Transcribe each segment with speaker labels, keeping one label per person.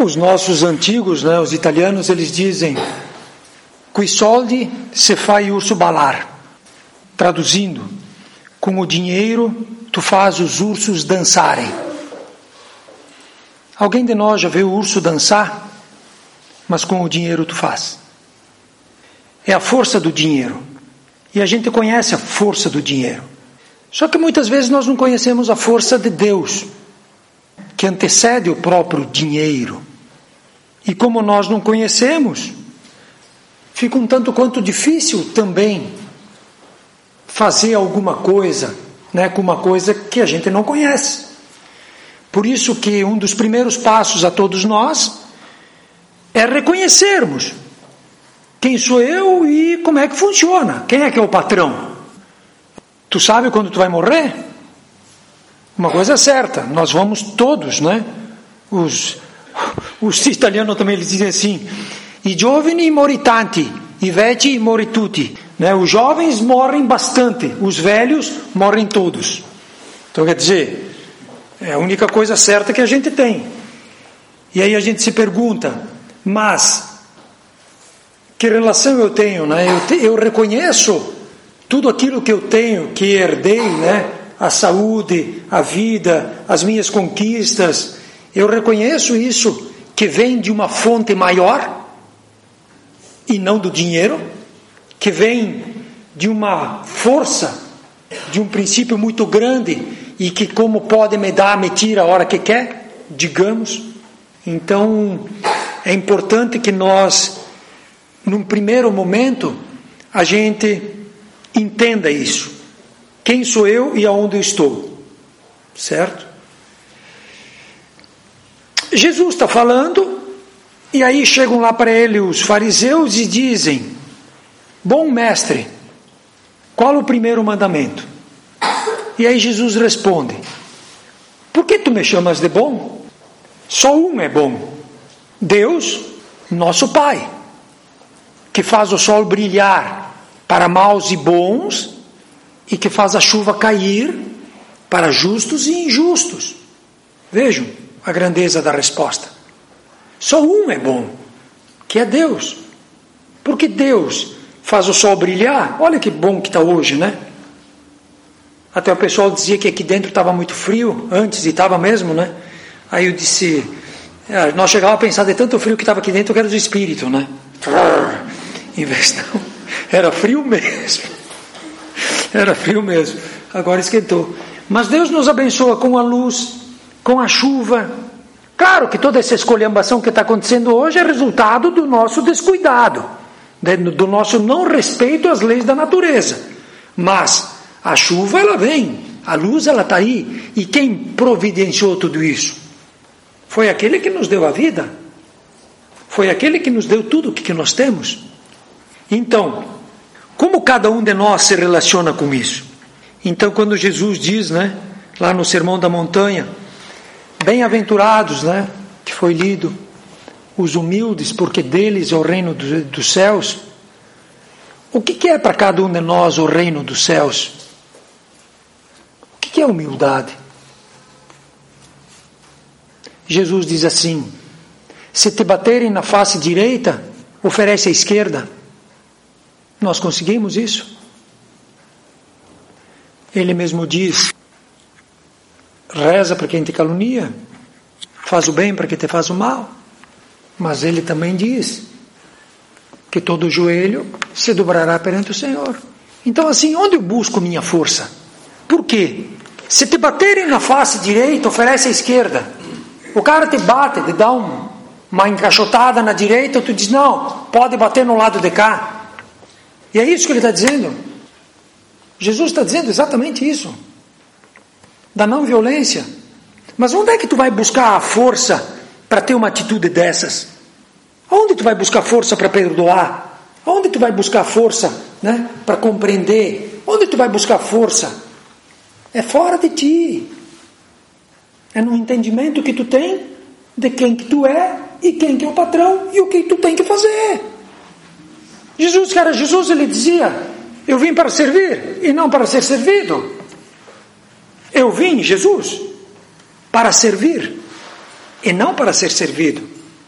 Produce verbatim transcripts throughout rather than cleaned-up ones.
Speaker 1: Os nossos antigos, né, os italianos, eles dizem: "Coi soldi se fai urso balar". Traduzindo, com o dinheiro tu faz os ursos dançarem. Alguém de nós já viu o urso dançar? Mas com o dinheiro tu faz. É a força do dinheiro. E a gente conhece a força do dinheiro. Só que muitas vezes nós não conhecemos a força de Deus, que antecede o próprio dinheiro. E como nós não conhecemos, fica um tanto quanto difícil também fazer alguma coisa, né, com uma coisa que a gente não conhece. Por isso que um dos primeiros passos a todos nós é reconhecermos quem sou eu e como é que funciona. Quem é que é o patrão? Tu sabe quando tu vai morrer? Uma coisa é certa, nós vamos todos, né? Os, os italianos também eles dizem assim: i giovani mori tanti, i vecchi mori tutti. Né? Os jovens morrem bastante, os velhos morrem todos. Então quer dizer, é a única coisa certa que a gente tem. E aí a gente se pergunta, mas que relação eu tenho? Né? Eu, te, eu reconheço tudo aquilo que eu tenho, que herdei, né? A saúde, a vida, as minhas conquistas. Eu reconheço isso que vem de uma fonte maior e não do dinheiro, que vem de uma força, de um princípio muito grande e que como pode me dar, me tira a hora que quer, digamos. Então é importante que nós, num primeiro momento, a gente entenda isso. Quem sou eu e aonde eu estou? Certo? Jesus está falando, e aí chegam lá para ele os fariseus e dizem: bom mestre, qual o primeiro mandamento? E aí Jesus responde: por que tu me chamas de bom? Só um é bom, Deus, nosso Pai, que faz o sol brilhar para maus e bons, e que faz a chuva cair para justos e injustos. Vejam a grandeza da resposta. Só um é bom, que é Deus. Porque Deus faz o sol brilhar. Olha que bom que está hoje, né? Até o pessoal dizia que aqui dentro estava muito frio antes, e estava mesmo, né? Aí eu disse, é, nós chegávamos a pensar de tanto frio que estava aqui dentro que era do espírito, né? Em vez não, era frio mesmo. Era frio mesmo, agora esquentou. Mas Deus nos abençoa com a luz, com a chuva. Claro que toda essa esculhambação que está acontecendo hoje é resultado do nosso descuidado, do nosso não respeito às leis da natureza. Mas a chuva ela vem, a luz ela está aí. E quem providenciou tudo isso? Foi aquele que nos deu a vida. Foi aquele que nos deu tudo o que nós temos. Então, como cada um de nós se relaciona com isso? Então, quando Jesus diz, né, lá no Sermão da Montanha, bem-aventurados, né, que foi lido, os humildes, porque deles é o reino do, dos céus. O que, que é para cada um de nós o reino dos céus? O que, que é humildade? Jesus diz assim: se te baterem na face direita, oferece a esquerda. Nós conseguimos isso? Ele mesmo diz: reza para quem te calunia, faz o bem para quem te faz o mal. Mas ele também diz que todo joelho se dobrará perante o Senhor. Então assim, onde eu busco minha força? Por quê? Se te baterem na face direita, oferece a esquerda. O cara te bate, te dá um, uma encaixotada na direita, tu diz, não, pode bater no lado de cá. E é isso que ele está dizendo. Jesus está dizendo exatamente isso. Da não violência. Mas onde é que tu vai buscar a força para ter uma atitude dessas? Onde tu vai buscar força para perdoar? Onde tu vai buscar força, né, para compreender? Onde tu vai buscar força? É fora de ti. É no entendimento que tu tem de quem que tu é e quem que é o patrão e o que tu tem que fazer. Jesus, cara, Jesus, ele dizia: eu vim para servir e não para ser servido. Eu vim, Jesus, para servir e não para ser servido.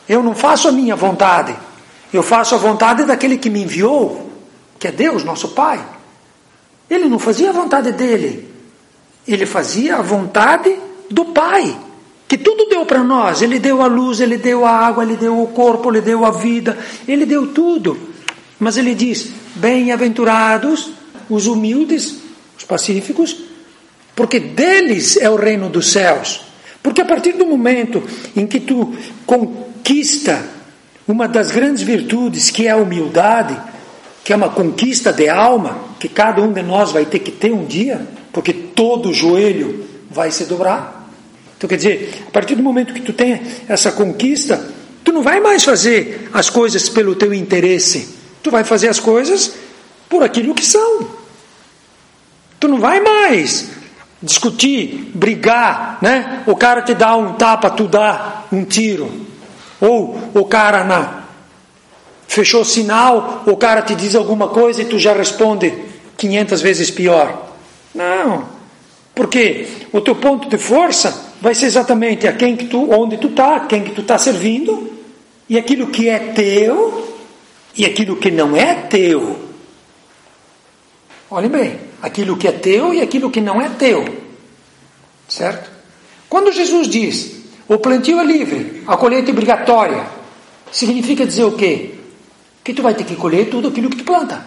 Speaker 1: Eu não faço a minha vontade. Eu faço a vontade daquele que me enviou, que é Deus, nosso Pai. Ele não fazia a vontade dele. Ele fazia a vontade do Pai, que tudo deu para nós. Ele deu a luz, Ele deu a água, Ele deu o corpo, Ele deu a vida, Ele deu tudo. Mas Ele diz, bem-aventurados os humildes, os pacíficos, porque deles é o reino dos céus. Porque a partir do momento em que tu conquista uma das grandes virtudes, que é a humildade, que é uma conquista de alma, que cada um de nós vai ter que ter um dia, porque todo joelho vai se dobrar. Então quer dizer, a partir do momento que tu tem essa conquista, tu não vai mais fazer as coisas pelo teu interesse, tu vai fazer as coisas por aquilo que são. Tu não vai mais discutir, brigar, né? O cara te dá um tapa, tu dá um tiro. Ou o cara na, fechou o sinal, o cara te diz alguma coisa e tu já responde quinhentas vezes pior. Não, porque o teu ponto de força vai ser exatamente a quem que tu, onde tu está, quem que tu está servindo, e aquilo que é teu e aquilo que não é teu. Olhem bem, aquilo que é teu e aquilo que não é teu, certo? Quando Jesus diz, o plantio é livre, a colheita é obrigatória, significa dizer o quê? Que tu vai ter que colher tudo aquilo que tu planta.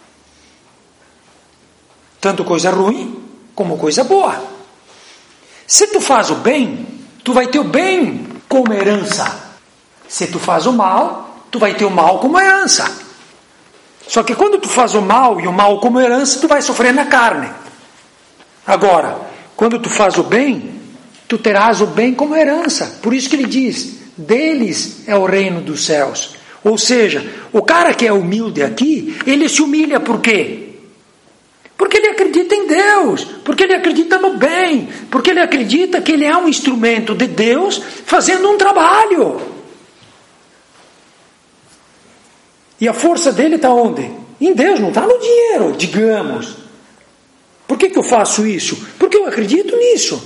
Speaker 1: Tanto coisa ruim, como coisa boa. Se tu faz o bem, tu vai ter o bem como herança. Se tu faz o mal, tu vai ter o mal como herança. Só que quando tu faz o mal e o mal como herança, tu vai sofrer na carne. Agora, quando tu faz o bem, tu terás o bem como herança. Por isso que ele diz, deles é o reino dos céus. Ou seja, o cara que é humilde aqui, ele se humilha por quê? Porque ele acredita em Deus, porque ele acredita no bem, porque ele acredita que ele é um instrumento de Deus fazendo um trabalho. E a força dele está onde? Em Deus, não está no dinheiro, digamos. Por que que eu faço isso? Porque eu acredito nisso.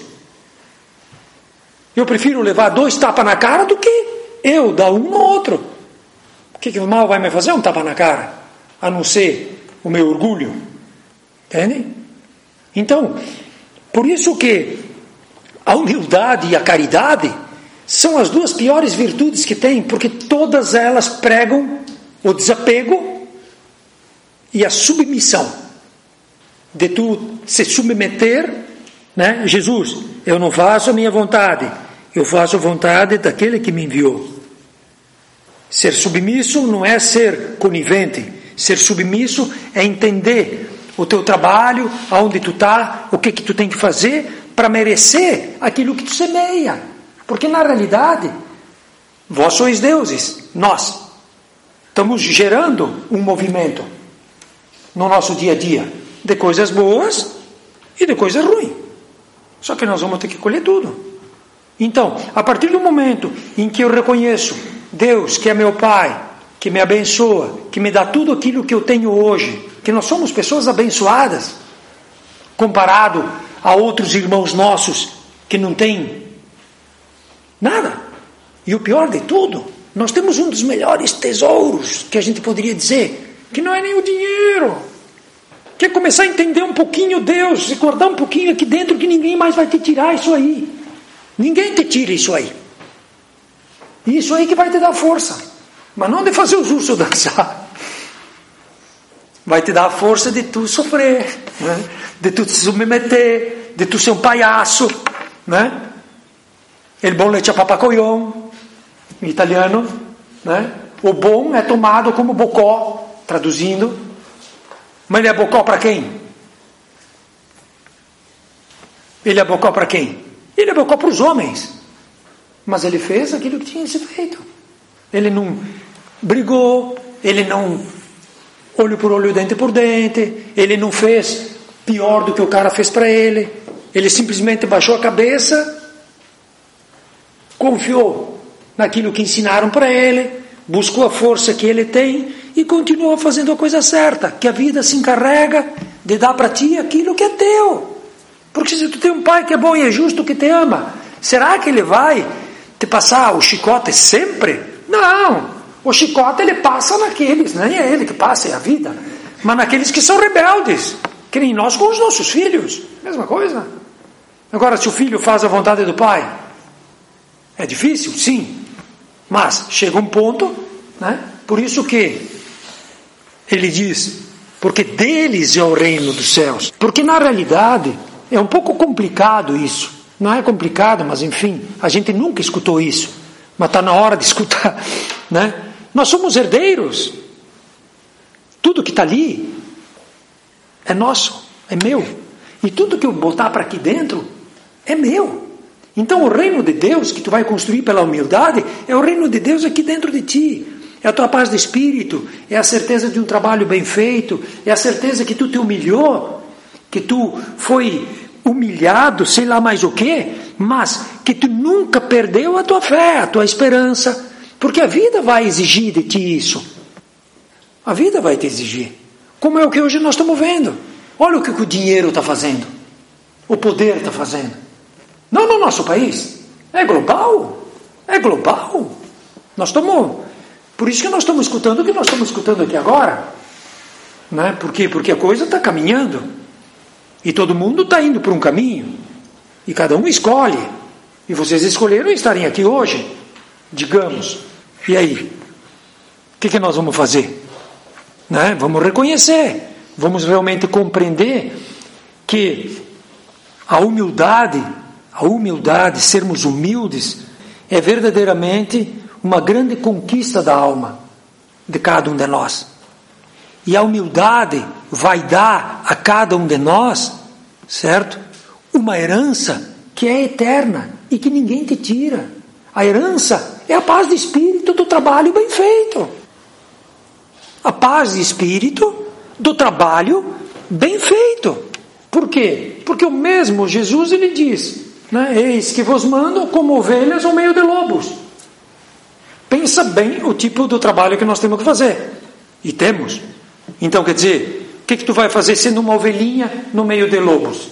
Speaker 1: Eu prefiro levar dois tapas na cara do que eu dar um ao outro. O que que o mal vai me fazer um tapa na cara? A não ser o meu orgulho. Entende? Então, por isso que a humildade e a caridade são as duas piores virtudes que tem, porque todas elas pregam o desapego e a submissão. De tu se submeter, né? Jesus, eu não faço a minha vontade, eu faço a vontade daquele que me enviou. Ser submisso não é ser conivente, ser submisso é entender o teu trabalho, aonde tu está, o que que tu tem que fazer para merecer aquilo que tu semeia. Porque na realidade, vós sois deuses, nós estamos gerando um movimento no nosso dia a dia, de coisas boas e de coisas ruins. Só que nós vamos ter que colher tudo. Então, a partir do momento em que eu reconheço Deus, que é meu Pai, que me abençoa, que me dá tudo aquilo que eu tenho hoje, que nós somos pessoas abençoadas, comparado a outros irmãos nossos que não têm nada. E o pior de tudo, nós temos um dos melhores tesouros que a gente poderia dizer, que não é nem o dinheiro, que é começar a entender um pouquinho Deus, se guardar um pouquinho aqui dentro, que ninguém mais vai te tirar isso aí. Ninguém te tira isso aí. Isso aí que vai te dar força, mas não de fazer os ursos dançar. Vai te dar a força de tu sofrer, né? De tu te submeter, de tu ser um palhaço, né? Il buon leccia papacoglion, em italiano, né? O bom é tomado como bocó, traduzindo. Mas ele é bocó para quem? Ele é bocó para quem? Ele é bocó para os homens. Mas ele fez aquilo que tinha que ser feito. Ele não brigou, ele não olho por olho, dente por dente, ele não fez pior do que o cara fez para ele, ele simplesmente baixou a cabeça, confiou naquilo que ensinaram para ele, buscou a força que ele tem e continuou fazendo a coisa certa, que a vida se encarrega de dar para ti aquilo que é teu. Porque se tu tem um pai que é bom e é justo, que te ama, será que ele vai te passar o chicote sempre? Não, o chicote ele passa naqueles, nem é ele que passa, é a vida, mas naqueles que são rebeldes, que nem nós com os nossos filhos, mesma coisa. Agora, se o filho faz a vontade do pai, é difícil, sim, mas chega um ponto, né? Por isso que ele diz, porque deles é o reino dos céus, porque na realidade é um pouco complicado isso, não é complicado, mas enfim, a gente nunca escutou isso, mas está na hora de escutar, né? Nós somos herdeiros, tudo que está ali é nosso, é meu, e tudo que eu botar para aqui dentro é meu. Então o reino de Deus que tu vai construir pela humildade é o reino de Deus aqui dentro de ti. É a tua paz de espírito, é a certeza de um trabalho bem feito, é a certeza que tu te humilhou, que tu foi humilhado, sei lá mais o quê, mas que tu nunca perdeu a tua fé, a tua esperança, porque a vida vai exigir de ti isso. A vida vai te exigir. Como é o que hoje nós estamos vendo. Olha o que o dinheiro está fazendo, o poder está fazendo. Não no nosso país, é global, é global. Nós estamos, por isso que nós estamos escutando o que nós estamos escutando aqui agora, né? Por quê? Porque a coisa está caminhando, e todo mundo está indo por um caminho, e cada um escolhe, e vocês escolheram estarem aqui hoje, digamos, e aí? O que, que nós vamos fazer? Né? Vamos reconhecer, vamos realmente compreender que a humildade, a humildade, sermos humildes, é verdadeiramente uma grande conquista da alma de cada um de nós. E a humildade vai dar a cada um de nós, certo? Uma herança que é eterna e que ninguém te tira. A herança é a paz de espírito do trabalho bem feito. A paz de espírito do trabalho bem feito. Por quê? Porque o mesmo Jesus, ele diz, né? Eis que vos mando como ovelhas ao meio de lobos. Pensa bem o tipo do trabalho que nós temos que fazer. E temos. Então, quer dizer, o que, que tu vai fazer sendo uma ovelhinha no meio de lobos?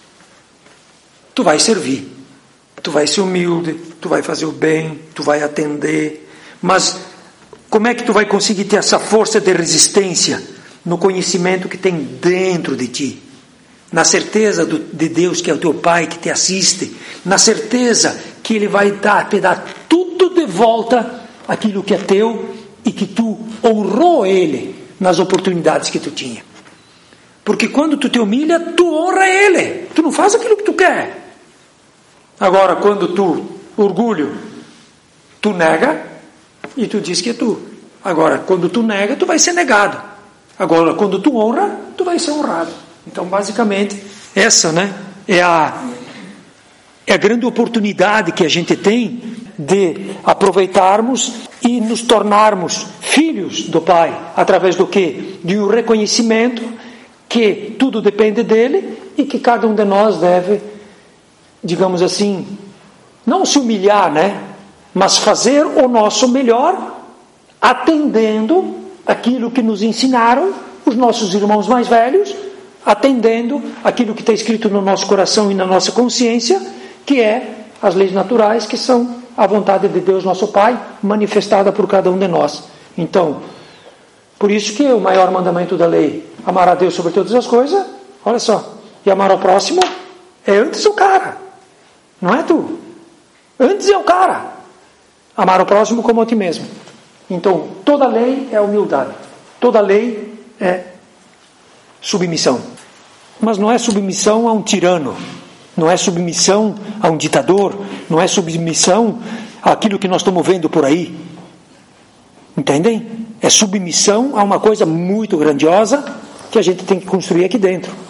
Speaker 1: Tu vai servir. Tu vai ser humilde, tu vai fazer o bem, tu vai atender. Mas como é que tu vai conseguir ter essa força de resistência no conhecimento que tem dentro de ti? Na certeza do, de Deus que é o teu Pai, que te assiste, na certeza que Ele vai dar, te dar tudo de volta aquilo que é teu e que tu honrou Ele nas oportunidades que tu tinha. Porque quando tu te humilha, tu honra Ele, tu não faz aquilo que tu quer. Agora, quando tu, orgulho, tu nega e tu diz que é tu. Agora, quando tu nega, tu vai ser negado. Agora, quando tu honra, tu vai ser honrado. Então, basicamente, essa, né, é a, é a grande oportunidade que a gente tem de aproveitarmos e nos tornarmos filhos do Pai, através do quê? De um reconhecimento que tudo depende dele e que cada um de nós deve, digamos assim, não se humilhar, né, mas fazer o nosso melhor, atendendo aquilo que nos ensinaram os nossos irmãos mais velhos, atendendo aquilo que está escrito no nosso coração e na nossa consciência, que é as leis naturais, que são a vontade de Deus nosso Pai, manifestada por cada um de nós. Então, por isso que o maior mandamento da lei, amar a Deus sobre todas as coisas, olha só, e amar ao próximo, é antes o cara, não é tu, antes é o cara, amar o próximo como a ti mesmo. Então, toda lei é humildade, toda lei é submissão, mas não é submissão a um tirano, não é submissão a um ditador, não é submissão àquilo que nós estamos vendo por aí, entendem? É submissão a uma coisa muito grandiosa que a gente tem que construir aqui dentro.